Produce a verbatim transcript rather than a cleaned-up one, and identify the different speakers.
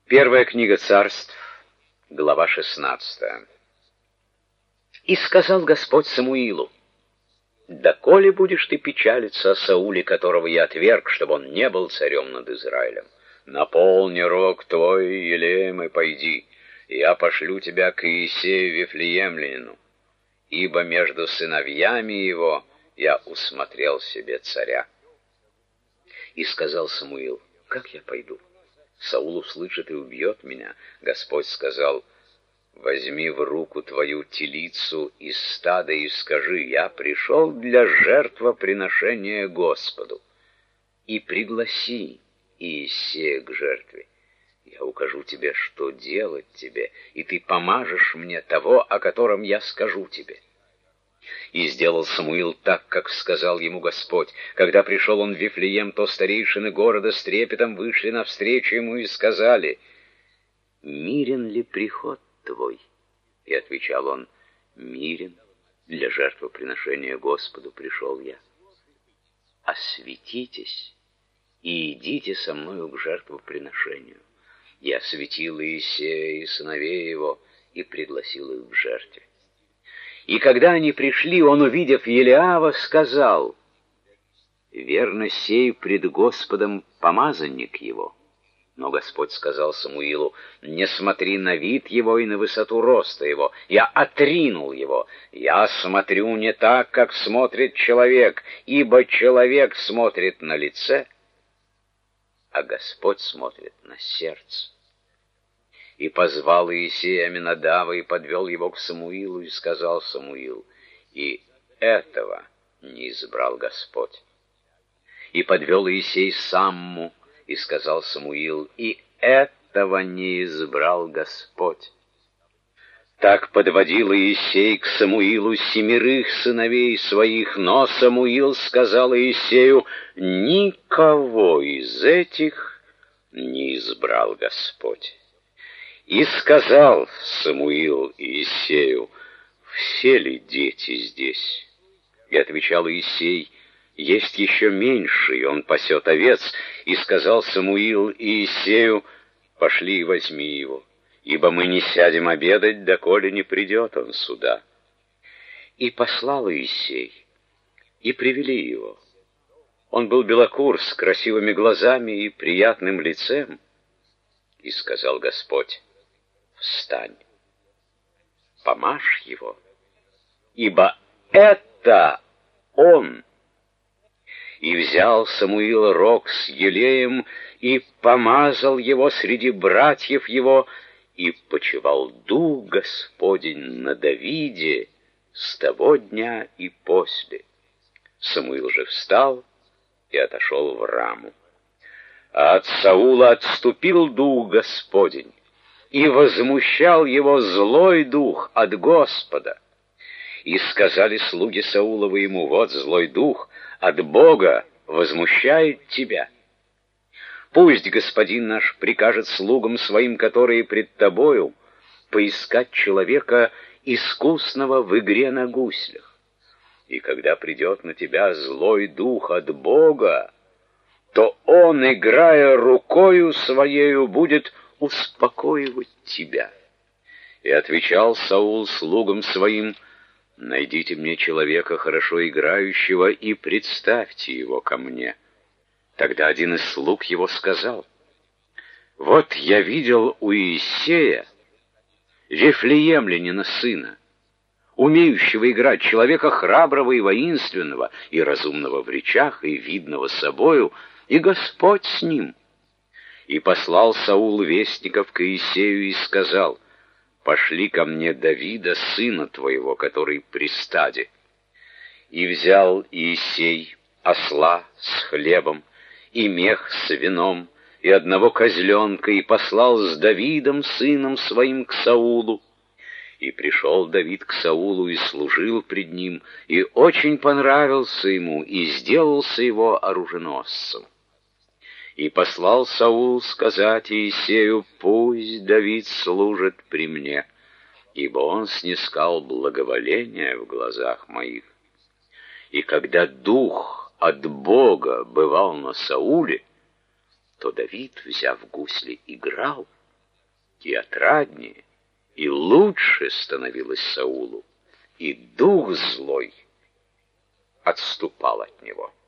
Speaker 1: Первая книга Царств, глава шестнадцатая. «И сказал Господь Самуилу: доколе будешь ты печалиться о Сауле, которого я отверг, чтобы он не был царем над Израилем? Наполни рог твой елеем и пойди, и я пошлю тебя к Иисею Вифлеемлянину, ибо между сыновьями его я усмотрел себе царя». И сказал Самуил: как я пойду? Саул услышит и убьет меня. Господь сказал: возьми в руку твою телицу из стада и скажи: я пришел для жертвоприношения Господу. И пригласи Иисея к жертве. Я укажу тебе, что делать тебе, и ты помажешь мне того, о котором я скажу тебе. И сделал Самуил так, как сказал ему Господь. Когда пришел он в Вифлеем, то старейшины города с трепетом вышли навстречу ему и сказали: мирен ли приход твой? И отвечал он: мирен, для жертвоприношения Господу пришел я. Осветитесь и идите со мною к жертвоприношению. Я осветил Иисея и сыновей его и пригласил их к жертве. И когда они пришли, он, увидев Елиава, сказал: верно, сей пред Господом помазанник его. Но Господь сказал Самуилу: не смотри на вид его и на высоту роста его. Я отринул его. Я смотрю не так, как смотрит человек, ибо человек смотрит на лице, а Господь смотрит на сердце. И позвал Иисея Аминадава и подвел его к Самуилу, и сказал Самуил: и этого не избрал Господь. И подвел Иисей Самму, и сказал Самуил: и этого не избрал Господь. Так подводил Иисей к Самуилу семерых сыновей своих, но Самуил сказал Иисею: никого из этих не избрал Господь. И сказал Самуил Иисею: все ли дети здесь? И отвечал Иисей: есть еще меньший, он пасет овец. И сказал Самуил Иисею: пошли и возьми его, ибо мы не сядем обедать, доколе не придет он сюда. И послал Иисей, и привели его. Он был белокур, с красивыми глазами и приятным лицем. И сказал Господь: встань, помажь его, ибо это он. И взял Самуил рог с елеем и помазал его среди братьев его, и почивал дух Господень на Давиде с того дня и после. Самуил же встал и отошел в Раму. А от Саула отступил дух Господень, и возмущал его злой дух от Господа. И сказали слуги Сауловы ему: вот злой дух от Бога возмущает тебя. Пусть господин наш прикажет слугам своим, которые пред тобою, поискать человека, искусного в игре на гуслях. И когда придет на тебя злой дух от Бога, то он, играя рукою своею, будет успокоивать тебя. И отвечал Саул слугам своим: найдите мне человека, хорошо играющего, и представьте его ко мне. Тогда один из слуг его сказал: вот я видел у Иисея Вифлеемлянина сына, умеющего играть, человека храброго и воинственного, и разумного в речах, и видного собою, и Господь с ним. И послал Саул вестников к Иисею и сказал: пошли ко мне Давида, сына твоего, который при стаде. И взял Иисей осла с хлебом, и мех с вином, и одного козленка, и послал с Давидом, сыном своим, к Саулу. И пришел Давид к Саулу и служил пред ним, и очень понравился ему, и сделался его оруженосцем. И послал Саул сказать Иисею: пусть Давид служит при мне, ибо он снискал благоволение в глазах моих. И когда дух от Бога бывал на Сауле, то Давид, взяв гусли, играл, И отраднее, и лучше становилось Саулу, и дух злой отступал от него.